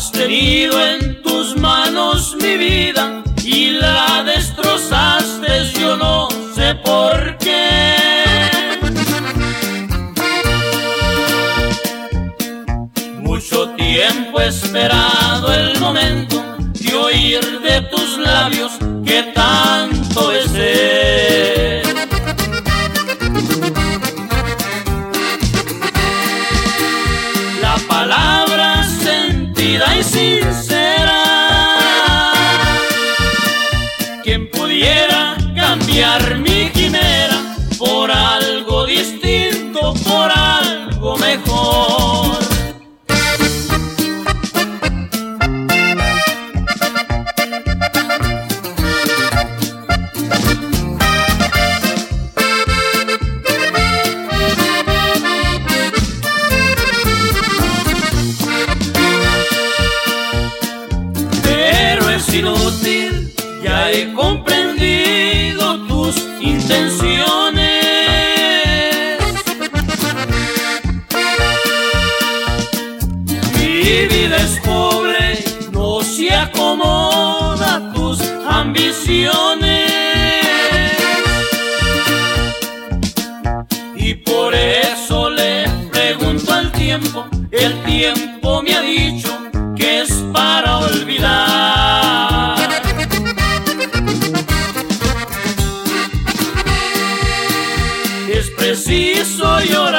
Has tenido en tus manos mi vida y la destrozaste, yo no sé por qué. Mucho tiempo he esperado el momento de oír de tus labios que tanto besé. La palabra sentida y sincera, quien pudiera cambiar mi quimera por algo distinto, por algo mejor. Es inútil, ya he comprendido tus intenciones. Mi vida es pobre, no se acomoda a tus ambiciones. Y por eso le pregunto al tiempo, el tiempo me ha dicho que es para olvidar. Es preciso llorar